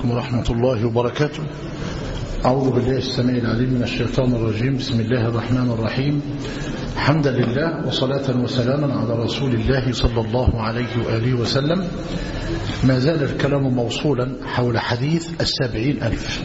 عليكم ورحمة الله وبركاته. أعوذ بالله السميع العليم من الشيطان الرجيم. بسم الله الرحمن الرحيم. حمدا لله وصلاة وسلاما على رسول الله صلى الله عليه وآله وسلم. ما زال الكلام موصولا حول حديث 70,000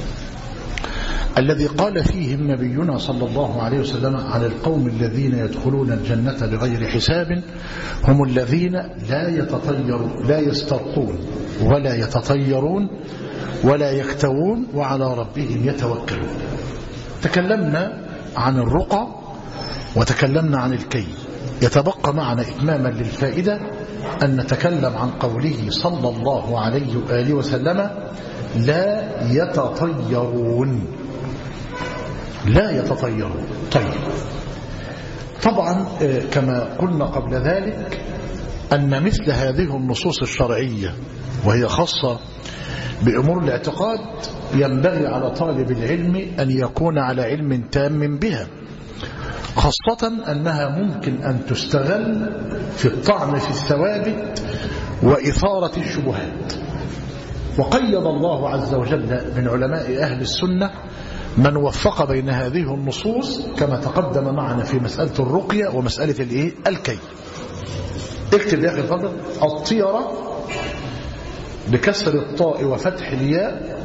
الذي قال فيهم نبينا صلى الله عليه وسلم عن القوم الذين يدخلون الجنة بغير حساب هم الذين لا يسترقون ولا يتطيرون ولا يكتوون وعلى ربهم يتوكلون. تكلمنا عن الرقى وتكلمنا عن الكي. يتبقى معنا إتماما للفائدة أن نتكلم عن قوله صلى الله عليه وآله وسلم لا يتطيرون. لا يتطيرون. طيب، طبعا كما قلنا قبل ذلك أن مثل هذه النصوص الشرعية وهي خاصة بأمور الاعتقاد ينبغي على طالب العلم أن يكون على علم تام بها، خاصة أنها ممكن أن تستغل في الطعن في الثوابت وإثارة الشبهات. وقيد الله عز وجل من علماء أهل السنة من وفق بين هذه النصوص كما تقدم معنا في مسألة الرقية ومسألة الكي. اكتب يا أخي الفضل: الطيرة بكسر الطاء وفتح الياء،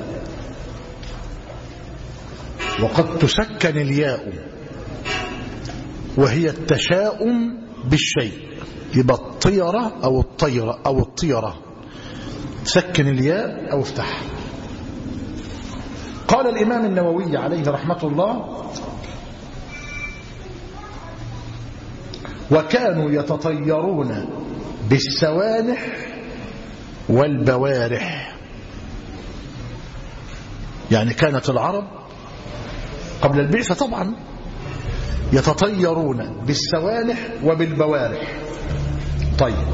وقد تسكن الياء وهي التشاؤم بالشيء. يبقى الطيرة أو الطيرة أو الطيرة، سكن الياء أو افتح. قال الإمام النووي عليه رحمة الله: وكانوا يتطيرون بالسوانح والبوارح. يعني كانت العرب قبل البعثة طبعا يتطيرون بالسوانح وبالبوارح. طيب،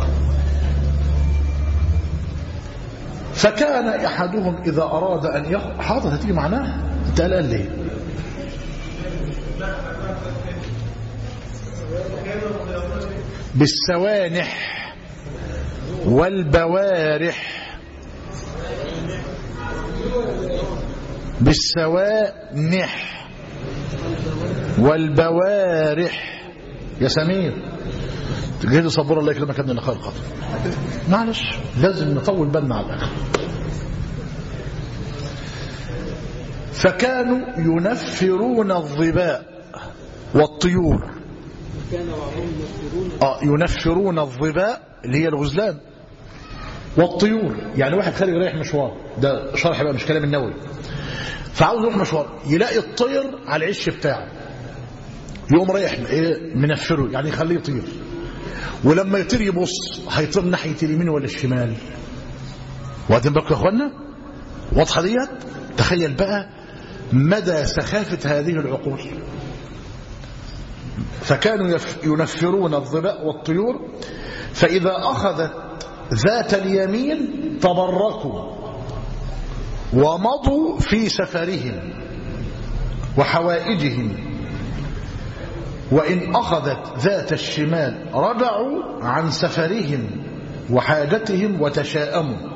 فكان أحدهم إذا أراد أن حاضر هتيجي معناها. انت قال ليه؟ بالسوانح والبوارح. بالسوانح والبوارح. يا سمير تجهز صبور الله يكرمك ابن النخال القطر. معلش لازم نطول بالنا على الآخر. فكانوا ينفرون الظباء والطيور. ينفرون الظباء اللي هي الغزلان والطيور. يعني واحد خارج رايح مشوار، ده شرح بقى مش كلام النووي، فعاوز يروح مشوار يلاقي الطير على العش بتاعه، يقوم رايح منفره، يعني يخليه يطير. ولما يطير يبص هيطير ناحية اليمين ولا الشمال. وقاعدين بالكم يا اخوانا؟ واضحة ديت؟ تخيل بقى مدى سخافة هذه العقول. فكانوا ينفرون الظباء والطيور، فإذا أخذت ذات اليمين تبركوا ومضوا في سفرهم وحوائجهم، وإن أخذت ذات الشمال رجعوا عن سفرهم وحاجتهم وتشاءموا.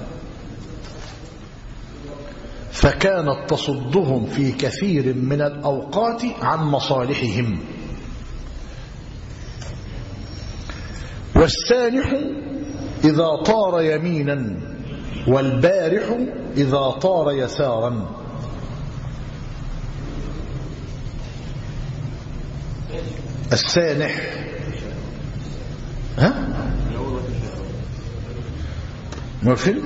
فكانت تصدهم في كثير من الأوقات عن مصالحهم. والسانح إذا طار يمينا والبارح إذا طار يسارا. السانح مرفل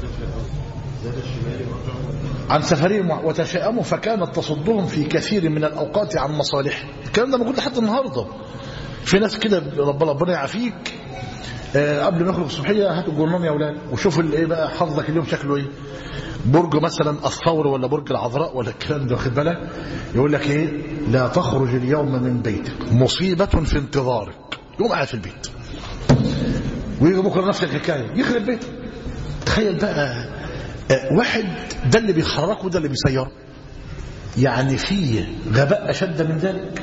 عن سفرهم وتشاءموا، فكانت تصدهم في كثير من الأوقات عن مصالح. الكلام ده موجود لحد النهارده. في ناس كده ربنا يعافيك، قبل ما يخرج الصبحيه هاتوا الجرنان يا اولاد وشوفوا ايه بقى حظك اليوم شكله ايه. برج مثلا الثور ولا برج العذراء ولا الكلام ده، واخد بالك؟ يقول لك ايه: لا تخرج اليوم من بيتك، مصيبه في انتظارك. يقوم قاعد في البيت، ويجي بكره نفس الحكايه يخرب بيته. تخيل بقى واحد ده اللي بيحركه وده اللي بيسيره. يعني فيه غباء اشد من ذلك.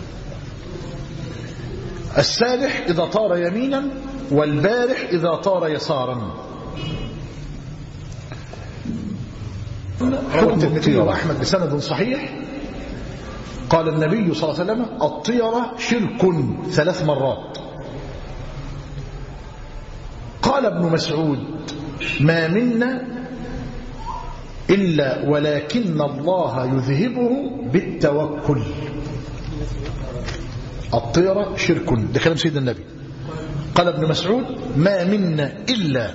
السابح إذا طار يمينا والبارح إذا طار يسارا. حكم الترمذي وأحمد بسند صحيح قال النبي صلى الله عليه وسلم الطيرة شرك 3 مرات. قال ابن مسعود ما منا إلا ولكن الله يذهبه بالتوكل. الطيرة شرك، ده كلام سيدنا النبي. قال ابن مسعود ما منا إلا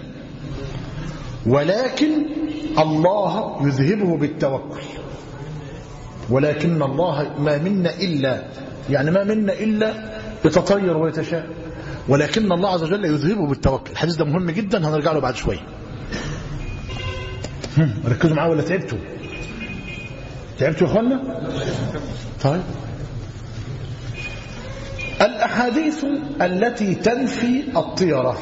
ولكن الله يذهبه بالتوكل. ولكن الله ما منا إلا، يعني ما منا إلا يتطير ويتشاء، ولكن الله عز وجل يذهبه بالتوكل. الحديث ده مهم جدا، هنرجع له بعد شوية. ركزوا معاه ولا تعبتوا؟ تعبتوا يا اخوانا؟ طيب، الأحاديث التي تنفي الطيرة،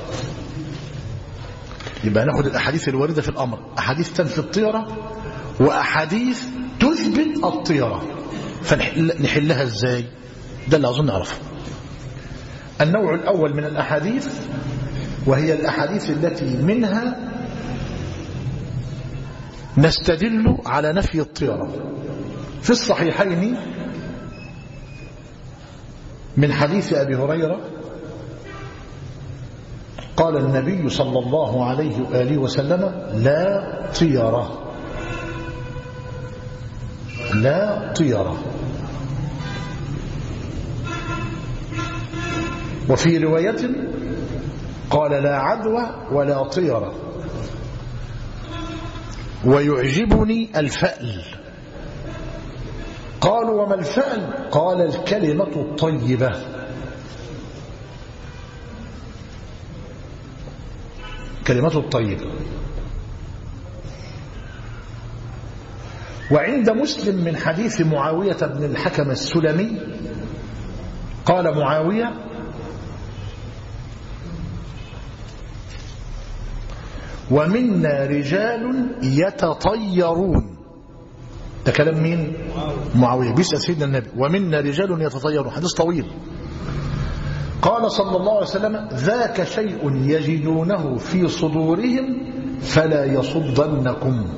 يبقى ناخد الأحاديث الواردة في الأمر، أحاديث تنفي الطيرة وأحاديث تثبت الطيرة، فنحلها ازاي؟ ده اللي أظن أعرفه. النوع الأول من الأحاديث وهي الأحاديث التي منها نستدل على نفي الطيرة. في الصحيحين من حديث أبي هريرة قال النبي صلى الله عليه وآله وسلم لا طيرة، لا طيرة. وفي رواية قال لا عدوى ولا طيرة. ويعجبني الفأل. قالوا وما الفأل؟ قال الكلمة الطيبة. كلمة الطيبة. وعند مسلم من حديث معاوية بن الحكم السلمي قال معاوية ومنا رجال يتطيرون. ده كلام مين؟ معاوية بيسأل سيدنا النبي ومنا رجال يتطيرون، حديث طويل. قال صلى الله عليه وسلم ذاك شيء يجدونه في صدورهم فلا يصدنكم.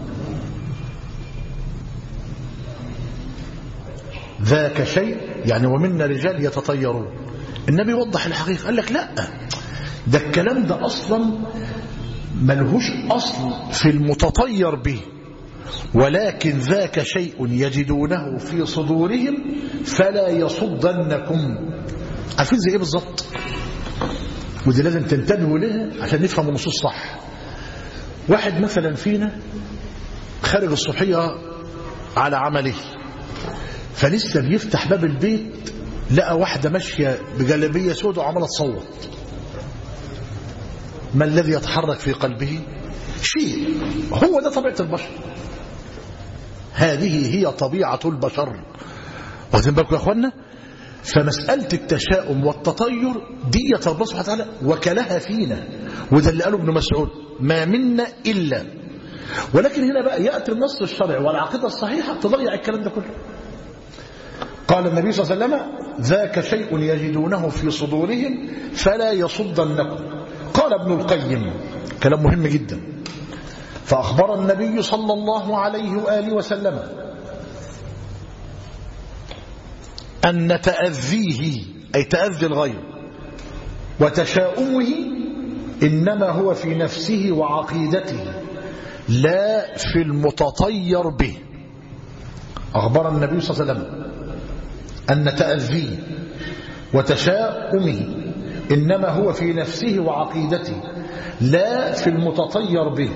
ذاك شيء يعني ومنا رجال يتطيرون. النبي وضح الحقيقة، قال لك لا، ده الكلام ده أصلا ملهوش أصل في المتطير به، ولكن ذاك شيء يجدونه في صدورهم فلا يصدنكم. عارفين زي ايه بالظبط؟ ودي لازم تنتبهوا لها عشان نفهم النصوص صح. واحد مثلا فينا خارج الصبحية على عمله، فلسه بيفتح باب البيت لقى واحدة ماشية بجلابية سوداء وعمالة تصوت. ما الذي يتحرك في قلبه؟ شيء. هو ده طبيعة البشر، هذه هي طبيعة البشر. واخدين بالكم يا اخوانا؟ فمسألة التشاؤم والتطير دي ربنا سبحانه وتعالى وكلها فينا، وده اللي قاله ابن مسعود ما منا إلا. ولكن هنا بقى يأتي النص الشرعي والعقيدة الصحيحة تضيع الكلام ده كله. قال النبي صلى الله عليه وسلم ذاك شيء يجدونه في صدورهم فلا يصدنكم. قال ابن القيم كلام مهم جدا، فأخبر النبي صلى الله عليه وآله وسلم أن تأذيه أي تأذي الغير وتشاؤمه إنما هو في نفسه وعقيدته لا في المتطير به. أخبر النبي صلى الله عليه وسلم أن تأذيه وتشاؤمه إنما هو في نفسه وعقيدته لا في المتطير به.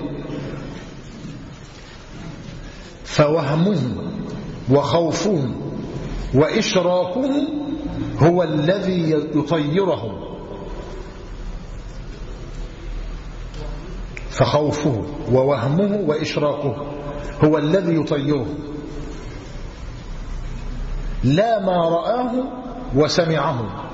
فوهمه وخوفه وإشراكه هو الذي يطيرهم. فخوفه ووهمه وإشراكه هو الذي يطيرهم، لا ما رآه وسمعه،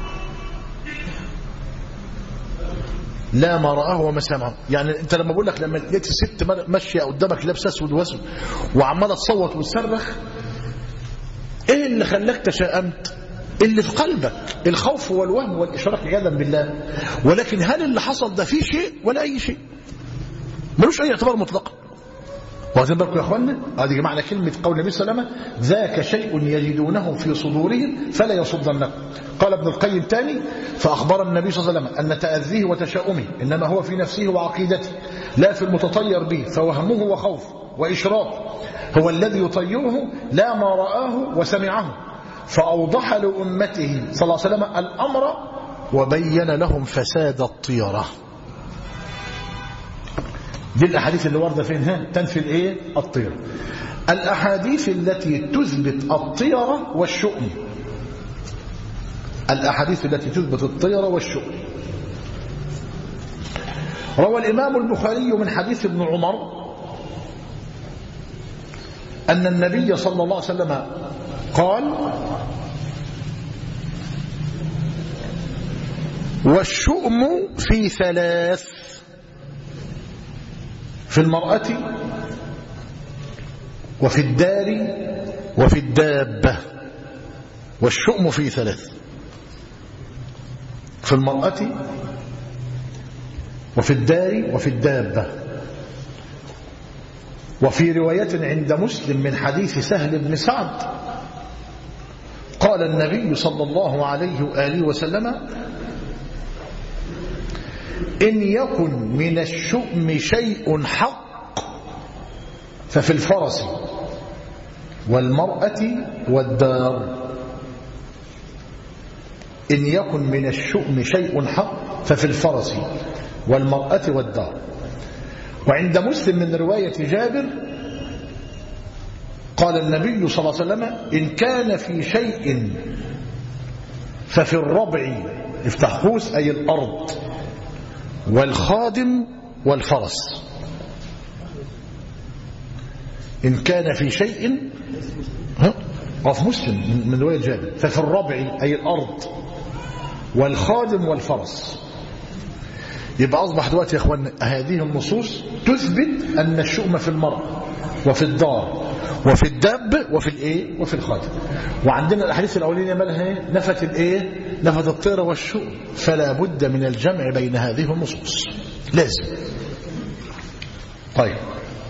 لا ما رآه وما سمعه. يعني انت لما بقول لك لما لقيت الست ماشيه قدامك لابسه اسود واسود وعماله تصوت وتصرخ، ايه اللي خلاك تشاءمت؟ اللي في قلبك الخوف والوهم والاشراك عياذا بالله. ولكن هل اللي حصل ده فيه شيء ولا اي شيء؟ ملوش اي اعتبار مطلقا. واخدين بالكم يا اخوانا؟ ادي معنى كلمه قول النبي صلى الله عليه وسلم ذاك شيء يجدونه في صدورهم فلا يصدنكم. قال ابن القيم تاني: فاخبر النبي صلى الله عليه وسلم ان تاذيه وتشاؤمه انما هو في نفسه وعقيدته لا في المتطير به، فوهمه وخوفه واشراقه هو الذي يطيره لا ما رآه وسمعه. فاوضح لامته صلى الله عليه وسلم الامر وبين لهم فساد الطيره. دي الأحاديث اللي واردة فين؟ تنفي الايه؟ الطيرة. الأحاديث التي تثبت الطيرة والشؤم. الأحاديث التي تثبت الطيرة والشؤم. روى الإمام البخاري من حديث ابن عمر أن النبي صلى الله عليه وسلم قال: والشؤم في ثلاث: في المرأة وفي الدار وفي الدابة. والشؤم في ثلاث: في المرأة وفي الدار وفي الدابة. وفي رواية عند مسلم من حديث سهل بن سعد قال النبي صلى الله عليه وآله وسلم: إن يكن من الشؤم شيء حق ففي الفرس والمرأة والدار. إن يكن من الشؤم شيء حق ففي الفرس والمرأة والدار. وعند مسلم من رواية جابر قال النبي صلى الله عليه وسلم: إن كان في شيء ففي الربع، افتح قوس أي الأرض، والخادم والفرس. إن كان في شيء في مسلم من رواية جابر ففي الربع أي الأرض والخادم والفرس. يبقى أصبح دلوقتي يا أخوان هذه النصوص تثبت أن الشؤم في المرأة وفي الدار وفي الداب وفي الإيه وفي الخادم. وعندنا الأحاديث الأولية مالها نفت الإيه؟ نفت الطيرة والشؤم. فلا بد من الجمع بين هذه النصوص لازم. طيب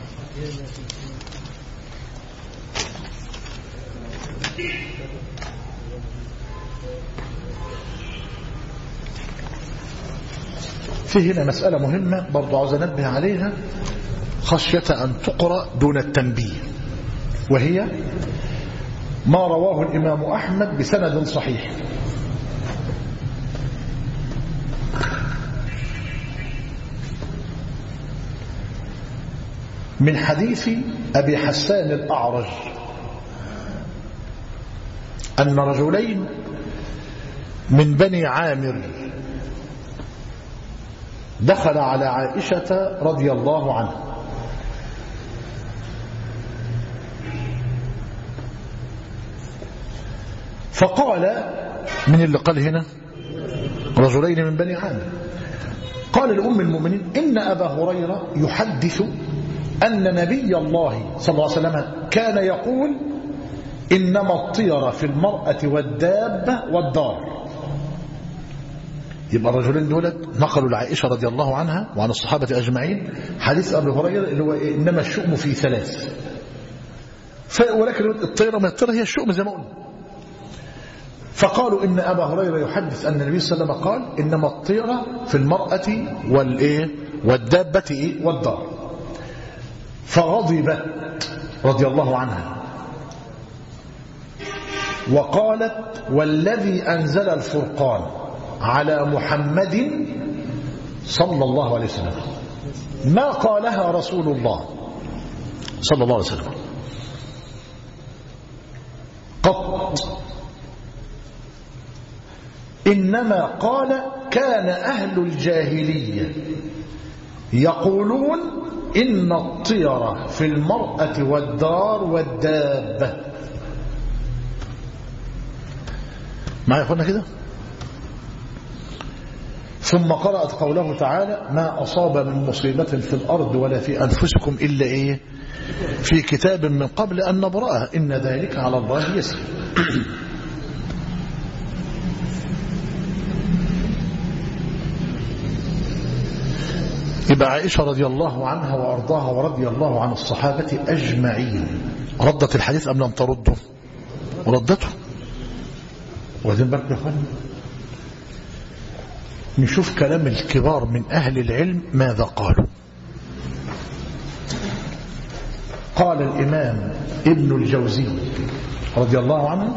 في هنا مسألة مهمة برضو عاوز أنبه عليها خشية أن تقرأ دون التنبيه، وهي ما رواه الإمام أحمد بسند صحيح من حديث أبي حسان الأعرج أن رجلين من بني عامر دخل على عائشة رضي الله عنها فقال، من اللي قال هنا؟ رجلين من بني عامر. قال لأم المؤمنين: إن أبا هريرة يحدث أن نبي الله صلى الله عليه وسلم كان يقول: إنما الطيرة في المرأة والدابة والدار. يبقى الرجلين دولت نقلوا لعائشة رضي الله عنها وعن الصحابة أجمعين حديث أبي هريرة اللي هو إنما الشؤم في ثلاث. ولكن الطيرة من الطيرة هي الشؤم زي ما قلنا. فقالوا إن أبا هريرة يحدث أن النبي صلى الله عليه وسلم قال: إنما الطيرة في المرأة والدابة والدار. فغضبت رضي الله عنها وقالت: والذي أنزل الفرقان على محمد صلى الله عليه وسلم ما قالها رسول الله صلى الله عليه وسلم قط، إنما قال: كان أهل الجاهلية يقولون إن الطيرة في المرأة والدار والدابة. معي يا أخوانا كده؟ ثم قرأت قوله تعالى: ما أصاب من مصيبة في الأرض ولا في أنفسكم إلا إيه في كتاب من قبل أن نبرأها إن ذلك على الله يسير. يبقى عائشة رضي الله عنها وأرضاها ورضي الله عن الصحابة أجمعين ردت الحديث أم لم ترده؟ ردته. وذين بالك يا أخواني نشوف كلام الكبار من أهل العلم ماذا قالوا. قال الإمام ابن الجوزي رضي الله عنه: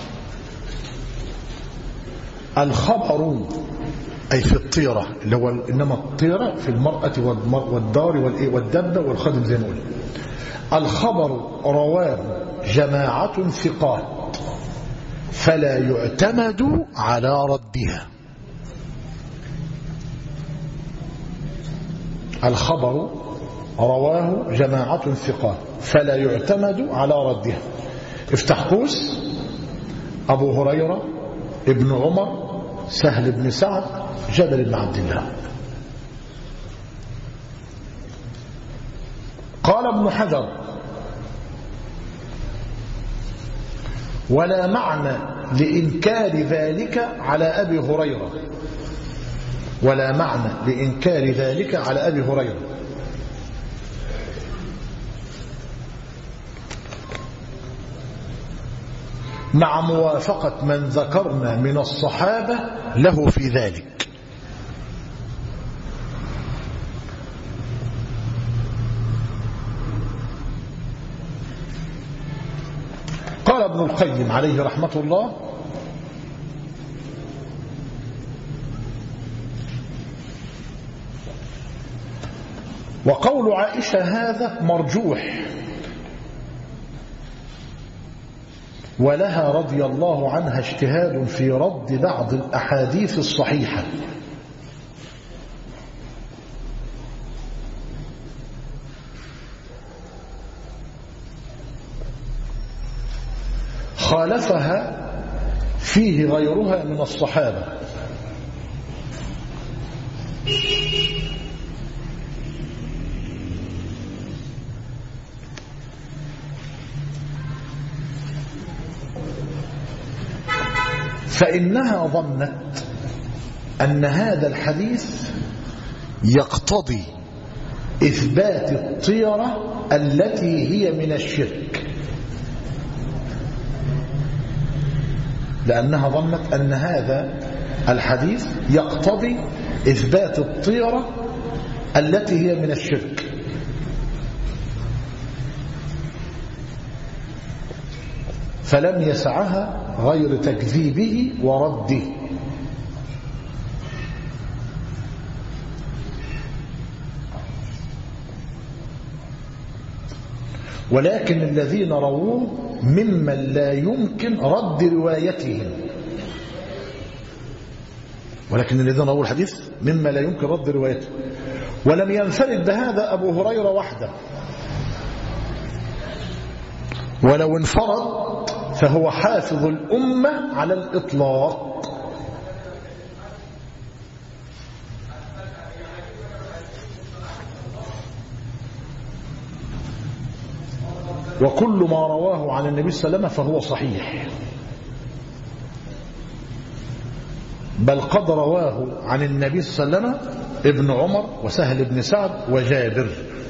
الخبر أي في الطيرة اللي هو إنما الطيرة في المرأة والدار والدبة والخادم زي ما قلنا. الخبر رواه جماعة ثقات فلا يعتمد على ردها. الخبر رواه جماعة ثقات فلا يعتمد على ردها. افتح قوس: أبو هريرة، ابن عمر، سهل بن سعد، جابر بن عبد الله. قال ابن حجر: ولا معنى لإنكار ذلك على أبي هريرة، ولا معنى لإنكار ذلك على أبي هريرة، مع موافقة من ذكرنا من الصحابة له في ذلك. قال ابن القيم عليه رحمة الله: وقول عائشة هذا مرجوح، ولها رضي الله عنها اجتهاد في رد بعض الأحاديث الصحيحة، خالفها فيه غيرها من الصحابة، فإنها ظنت أن هذا الحديث يقتضي إثبات الطيرة التي هي من الشرك، لأنها ظنت أن هذا الحديث يقتضي إثبات الطيرة التي هي من الشرك، فلم يسعها غير تكذيبه ورده. ولكن الذين رووه ممن لا يمكن رد روايتهم، ولكن الذين رووا الحديث مما لا يمكن رد روايته. ولم ينفرد بهذا أبو هريرة وحده، ولو انفرد فهو حافظ الأمة على الإطلاق. وكل ما رواه عن النبي صلى الله عليه وسلم فهو صحيح، بل قد رواه عن النبي صلى الله عليه وسلم ابن عمر وسهل بن سعد وجابر.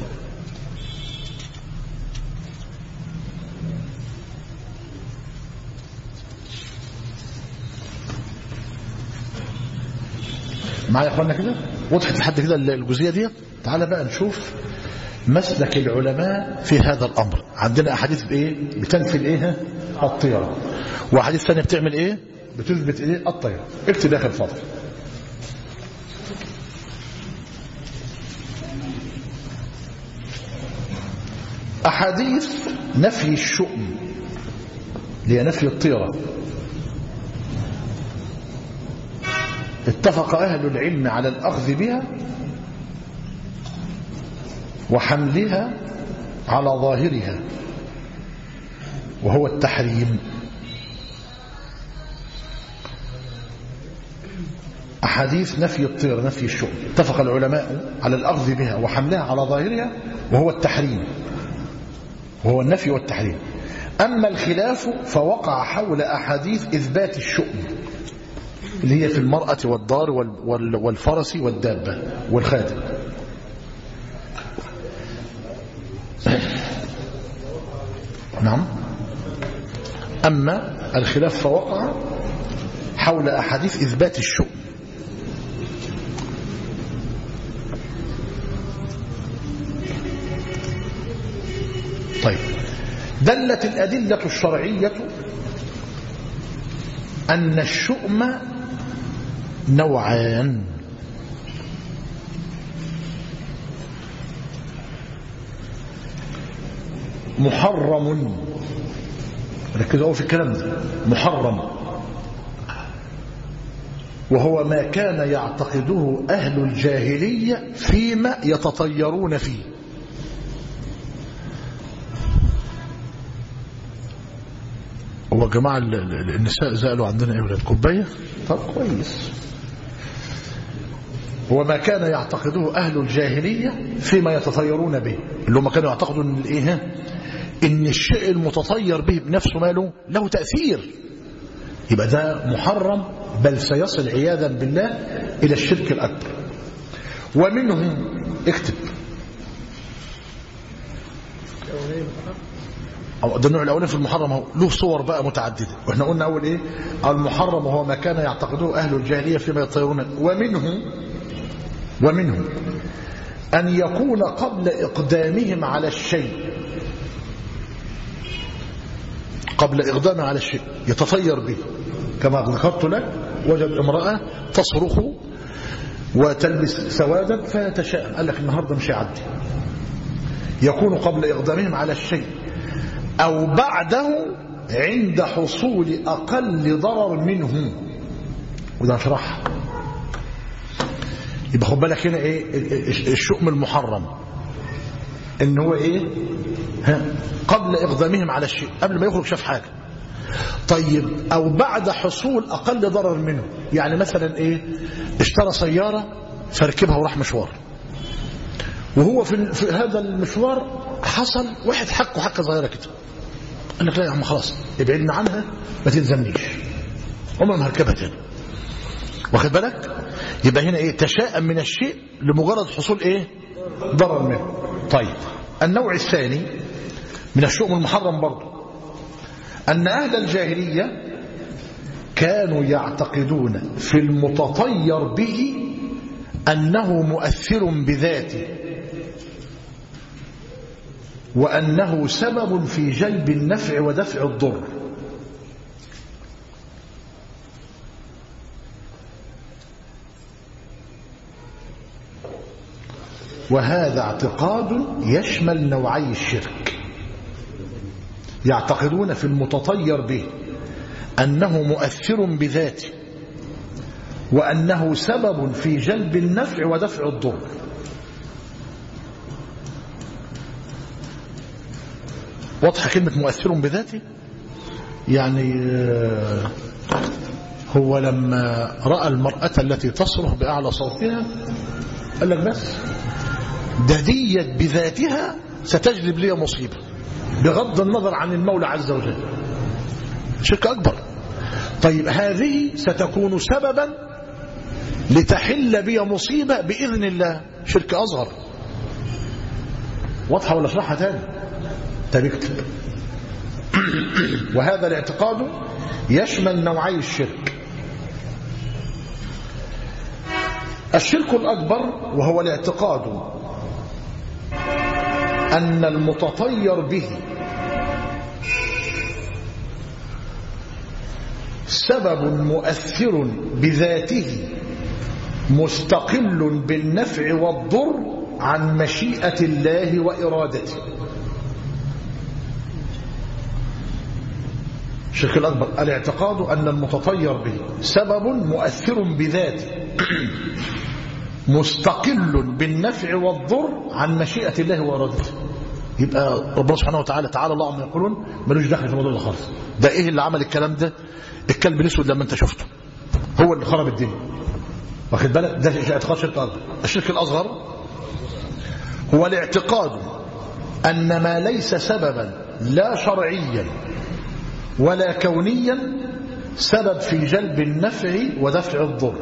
معايا يا اخوانا كده؟ وضحت لحد كده الجزئيه دي؟ تعال بقى نشوف مسلك العلماء في هذا الامر. عندنا احاديث بايه؟ بتنفي الايه؟ الطيره. واحاديث ثانيه بتعمل ايه؟ بتثبت ايه؟ الطيره. اكتب يا اخي الفاضل. احاديث نفي الشؤم اللي هي نفي الطيره اتفق أهل العلم على الأخذ بها وحملها على ظاهرها وهو التحريم. أحاديث نفي الطير نفي الشؤم اتفق العلماء على الأخذ بها وحملها على ظاهرها وهو التحريم، وهو النفي والتحريم. أما الخلاف فوقع حول أحاديث إثبات الشؤم اللي هي في المرأة والدار والفرس والدابة والخادم. نعم. أما الخلاف فوقع حول أحاديث إثبات الشؤم. طيب، دلت الأدلة الشرعية أن الشؤم نوعان: محرم، ركزوا في الكلام ده، محرم وهو ما كان يعتقده أهل الجاهلية فيما يتطيرون فيه. هو جماعة النساء زالوا عندنا ايه ولاد كوباية؟ طب كويس. هو ما كان يعتقده أهل الجاهلية فيما يتطيرون به، اللي هم كانوا يعتقدوا ان الايه، ان الشيء المتطير به بنفسه ماله له تأثير، يبقى ده محرم، بل سيصل عياذا بالله إلى الشرك الأكبر. ومنهم اكتب ده النوع الأولاني في المحرم، هو له صور بقى متعددة، واحنا قلنا أول إيه؟ المحرم وهو ما كان يعتقده أهل الجاهلية فيما يطيرون. ومنهم أن يكون قبل إقدامهم على الشيء، قبل إقدامه على الشيء يتطير به، كما ذكرت لك، وجد امرأة تصرخ وتلبس سوادا فيتشاءم، قال لك النهاردة مش هيعدي. يكون قبل إقدامهم على الشيء أو بعده عند حصول أقل ضرر منه، وده شرح. يبقى خد بالك هنا ايه الشؤم المحرم، ان هو ايه، قبل إقدامهم على الشيء، قبل ما يخرج شاف حاجة. طيب، أو بعد حصول أقل ضرر منه، يعني مثلا إيه، اشترى سيارة فركبها وراح مشوار، وهو في هذا المشوار حصل واحد حكه حكة صغيرة كده، قال لك لا يا عم خلاص ابعدنا عنها ما تلزمنيش، عمري ما هركبها تاني. واخد بالك؟ يبقى هنا ايه، تشاءم من الشيء لمجرد حصول ايه، ضرر منه. طيب، النوع الثاني من الشؤم المحرم برضه، أن أهل الجاهلية كانوا يعتقدون في المتطير به أنه مؤثر بذاته، وأنه سبب في جلب النفع ودفع الضر. وهذا اعتقاد يشمل نوعي الشرك. يعتقدون في المتطير به أنه مؤثر بذاته، وأنه سبب في جلب النفع ودفع الضر. واضحة كلمة مؤثر بذاته؟ يعني هو لما رأى المرأة التي تصرخ بأعلى صوتها قال لك بس ده ديت بذاتها ستجلب لي مصيبة، بغض النظر عن المولى عز وجل، شرك أكبر. طيب، هذه ستكون سببا لتحل بي مصيبة بإذن الله، شرك أصغر. واضحة ولا اشرحها تاني؟ تبكتب. وهذا الاعتقاد يشمل نوعي الشرك. الشرك الأكبر وهو الاعتقاد أن المتطير به سبب مؤثر بذاته مستقل بالنفع والضر عن مشيئة الله وإرادته. الشرك الأكبر الاعتقاد أن المتطير به سبب مؤثر بذاته مستقل بالنفع والضر عن مشيئة الله وإرادته. يبقى ربنا سبحانه وتعالى تعالى الله عما يقولون ملوش دخل في الموضوع ده خالص. ده ايه اللي عمل الكلام ده؟ الكلب الاسود لما انت شفته هو اللي خرب الدنيا. واخد بالك؟ ده اعتقاد شرك اصغر. الشرك الاصغر هو الاعتقاد ان ما ليس سببا لا شرعيا ولا كونيا سبب في جلب النفع ودفع الضر.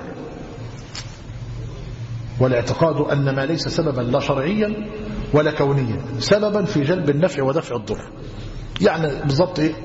والاعتقاد أن ما ليس سببا لا شرعيا ولا كونيا سببا في جلب النفع ودفع الضر. يعني بالضبط ايه؟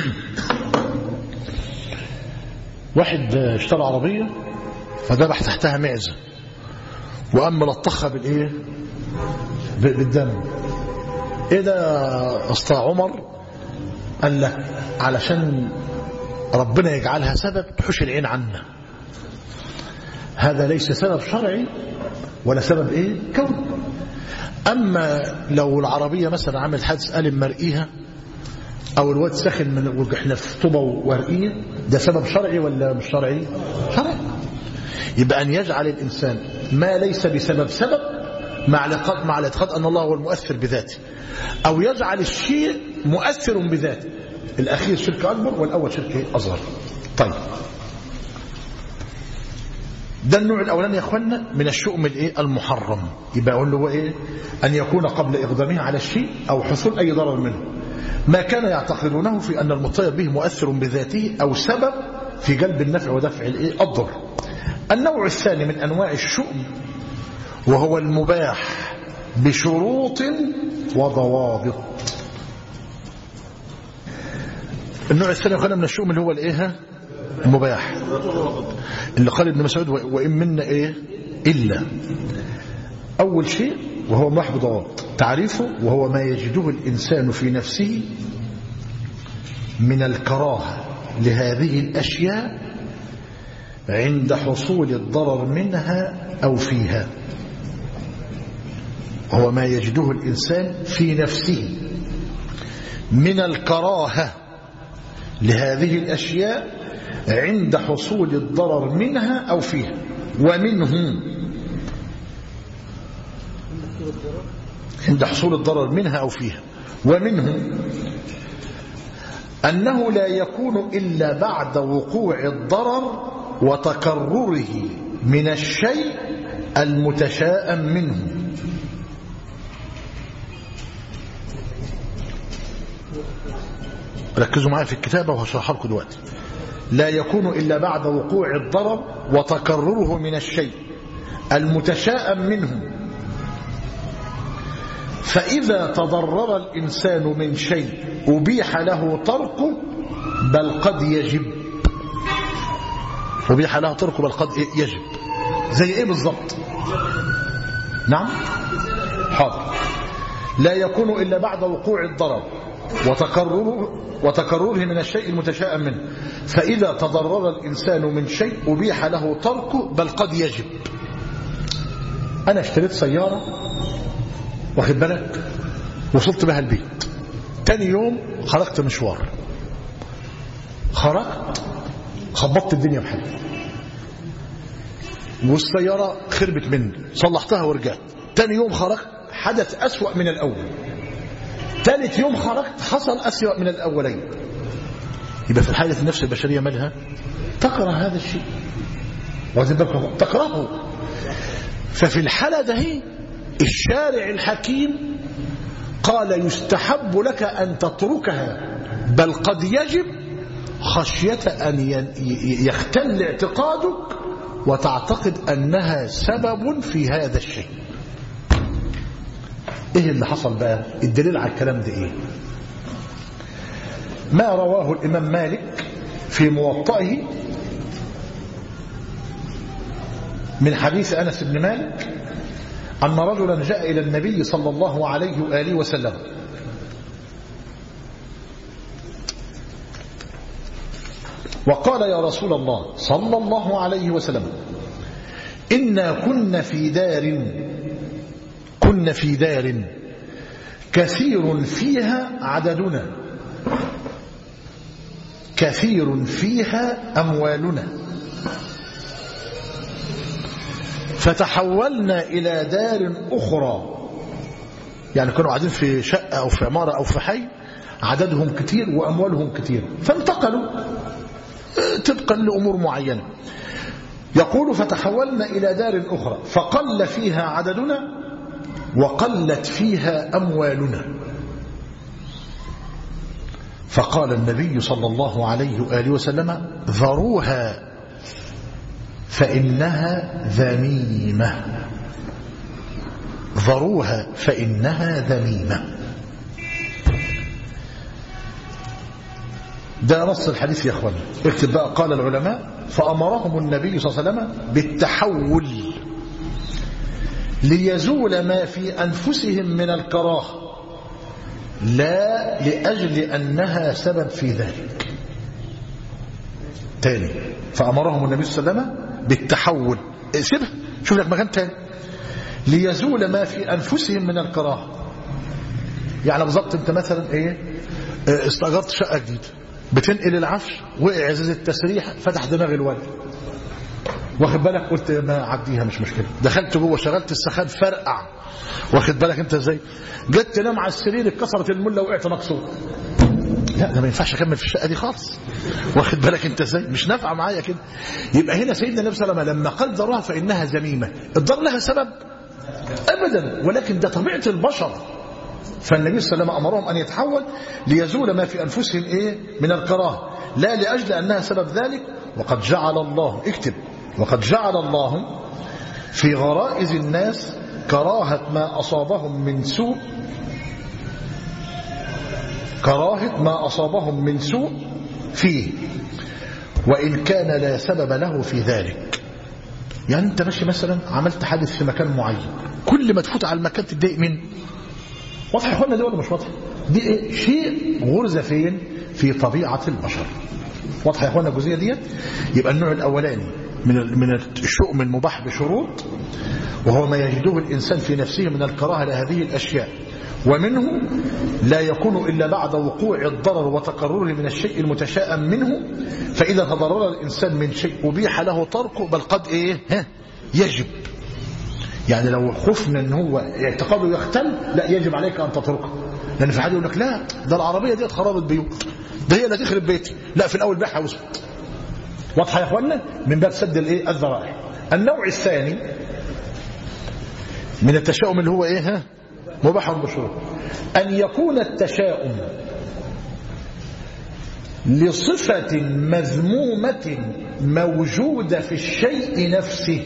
واحد اشترى عربية فذبح تحتها معزة وقام ملطخها بالايه؟ بالدم. ايه ده اسطى عمر؟ قال لك علشان ربنا يجعلها سبب تحوش العين عنا. هذا ليس سبب شرعي ولا سبب ايه؟ كوني. اما لو العربية مثلا عملت حادث ألم مرئيها او الواد سخن من احنا في طوبة وورقية، ده سبب شرعي ولا مش شرعي؟ شرعي. يبقى ان يجعل الانسان ما ليس بسبب سبب مع الاعتقاد ان الله هو المؤثر بذاته، او يجعل الشيء مؤثر بذاته. الاخير شرك اكبر والاول شرك اصغر. طيب ده النوع الاولاني يا اخوانا من الشؤم الايه؟ المحرم. يبقى اقول له هو ايه؟ ان يكون قبل اقدامه على الشيء او حصول اي ضرر منه ما كان يعتقدونه في ان المطير به مؤثر بذاته او سبب في جلب النفع ودفع الايه؟ الضر. النوع الثاني من انواع الشؤم وهو المباح بشروط وضوابط. النوع الثاني يا من الشؤم اللي هو الايه؟ المباح، اللي قال ابن مسعود وإن منا ايه إلا. أول شيء وهو مباح بضوابط. تعريفه وهو ما يجده الإنسان في نفسه من الكراهة لهذه الأشياء عند حصول الضرر منها أو فيها. هو ما يجده الإنسان في نفسه من الكراهة لهذه الأشياء عند حصول الضرر منها أو فيها. ومنه عند حصول الضرر منها أو فيها. ومنه أنه لا يكون إلا بعد وقوع الضرر وتكرره من الشيء المتشائم منه. ركزوا معايا في الكتابة وهشرحها لكم دلوقتي. لا يكون إلا بعد وقوع الضرر وتكرره من الشيء المتشائم منه. فإذا تضرر الإنسان من شيء أبيح له تركه بل قد يجب. أبيح له تركه بل قد يجب. زي إيه بالضبط؟ نعم حاضر. لا يكون إلا بعد وقوع الضرر وتكرره من الشيء المتشائم منه. فإذا تضرر الإنسان من شيء أبيح له تركه بل قد يجب. أنا اشتريت سيارة واخد بالك وصلت بها البيت، تاني يوم خرجت مشوار، خرجت خبطت الدنيا بحاجة والسيارة خربت مني، صلحتها ورجعت. تاني يوم خرجت حدث أسوأ من الأول. ثالث يوم خرجت حصل أسوأ من الأولين. يبقى في الحالة النفس البشرية مالها؟ تكره هذا الشيء تكرهه. ففي الحالة ده الشارع الحكيم قال يستحب لك أن تتركها بل قد يجب خشية أن يختل اعتقادك وتعتقد أنها سبب في هذا الشيء. ايه اللي حصل بقى؟ الدليل على الكلام ده ايه؟ ما رواه الإمام مالك في موطئه من حديث أنس بن مالك أن رجلا جاء إلى النبي صلى الله عليه وآله وسلم وقال يا رسول الله صلى الله عليه وسلم إنا كنا في دار كثير فيها عددنا كثير فيها أموالنا فتحولنا إلى دار أخرى. يعني كانوا قاعدين في شقة أو في عمارة أو في حي عددهم كتير وأموالهم كتير، فانتقلوا طبقا لأمور معينة. يقول فتحولنا إلى دار أخرى فقل فيها عددنا وقلت فيها أموالنا. فقال النبي صلى الله عليه وآله وسلم ذروها فإنها ذميمة. ذروها فإنها ذميمة. ده نص الحديث يا اخوان. اكتب بقى. قال العلماء فأمرهم النبي صلى الله عليه وسلم بالتحول ليزول ما في أنفسهم من الكراهة لا لأجل أنها سبب في ذلك. تاني. فأمرهم النبي صلى الله عليه وسلم بالتحول. سيبها شوف لك مكان تاني. ليزول ما في أنفسهم من الكراهة. يعني بالضبط انت مثلا ايه استأجرت شقة جديدة بتنقل العفش وقع عزيز التسريح فتح دماغ الولد واخد بالك قلت ما عديها مش مشكلة دخلت جوه شغلت السخان فرقع واخد بالك انت ازاي جيت تنام على السرير اتكسرت الملة وقعت مكسور لا ده ما ينفعش اكمل في الشقة دي خالص واخد بالك انت ازاي مش نافعه معايا كده. يبقى هنا سيدنا النبي صلى الله عليه وسلم لما قال ضرها فإنها ذميمة الضر لها سبب أبدا ولكن ده طبيعة البشر. فالنبي صلى الله عليه وسلم أمرهم أن يتحول ليزول ما في أنفسهم إيه من الكراهة لا لأجل أنها سبب ذلك. وقد جعل الله اكتب وقد جعل الله في غرائز الناس كراهة ما أصابهم من سوء كراهة ما أصابهم من سوء فيه وإن كان لا سبب له في ذلك. يعني أنت ماشي مثلا عملت حادث في مكان معين كل ما تفوت على المكان تتضايق منه. واضح يا اخوانا دي ولا مش واضح؟ دي إيه؟ شيء غرزة فين في طبيعة البشر. واضح يا اخوانا الجزئية ديت. يبقى النوع الأولاني من الشؤم المباح بشروط وهو ما يجده الإنسان في نفسه من الكراهة لهذه الأشياء ومنه لا يكون إلا بعد وقوع الضرر وتكرره من الشيء المتشائم منه. فإذا تضرر الإنسان من شيء أبيح له تركه بل قد يجب. يعني لو خفنا ان هو اعتقاده يختل لا يجب عليك ان تتركه. لان في حد يقول لك لا ده العربيه دي خربت بيوت ده هي اللي تخرب بيتي لا في الاول بيعها واسكت. واضحه يا اخوانا من باب سد الذرائع. النوع الثاني من التشاؤم اللي هو مباح بشروط ان يكون التشاؤم لصفه مذمومه موجوده في الشيء نفسه.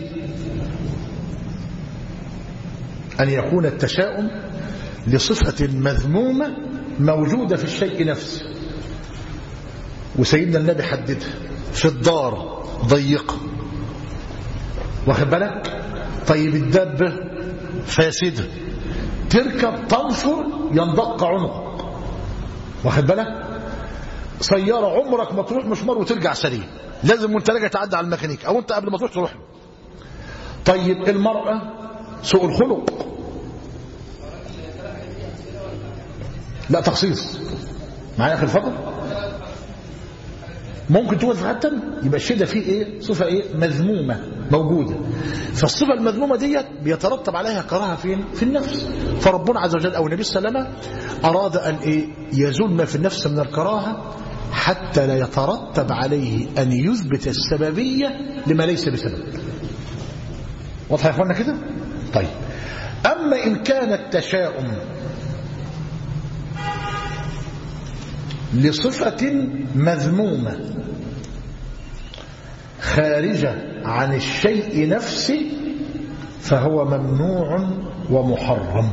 أن يكون التشاؤم لصفة مذمومة موجودة في الشيء نفسه. وسيدنا النبي حددها في الدار ضيقة واخد بالك. طيب الدابة فاسدة تركب تنفر يندق عنقك واخد بالك. سيارة عمرك ما تروح مشوار وترجع سليم لازم وانت راجع تعدي على الميكانيك او انت قبل ما تروح له. طيب المرأة سوء الخلق لا تخصيص معايا اخي الفضل ممكن تقول في حتى يبقى الشيء ده فيه صفه مذمومه موجوده. فالصفه المذمومه ديت بيترتب عليها كراهه فين في النفس. فربنا عز وجل او النبي صلى الله عليه وسلم اراد ان يزول ما في النفس من الكراهه حتى لا يترتب عليه ان يثبت السببيه لما ليس بسبب. واضح يا اخوانا كده. طيب اما ان كان التشاؤم لصفة مذمومة خارجة عن الشيء نفسه فهو ممنوع ومحرم.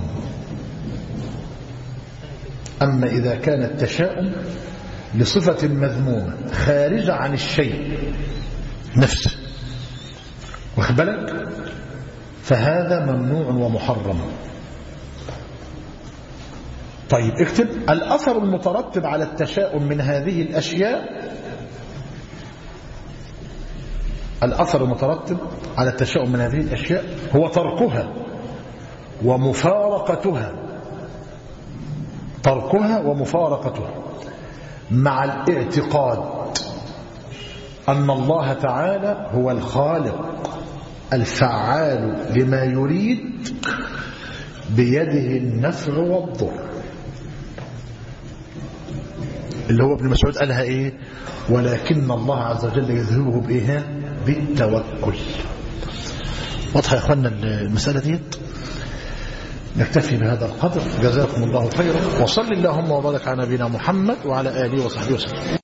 أما إذا كان التشاؤم لصفة مذمومة خارجة عن الشيء نفسه واخد بالك فهذا ممنوع ومحرم. طيب اكتب الأثر المترتب على التشاؤم من هذه الأشياء. الأثر المترتب على التشاؤم من هذه الأشياء هو تركها ومفارقتها مع الاعتقاد أن الله تعالى هو الخالق الفعال لما يريد بيده النفع والضر اللي هو ابن مسعود قالها ولكن الله عز وجل يذهبه بالتوكل. واضحه يا اخوانا المساله ديت. نكتفي بهذا القدر. جزاكم الله خيرا وصل اللهم وبارك على نبينا محمد وعلى اله وصحبه وسلم.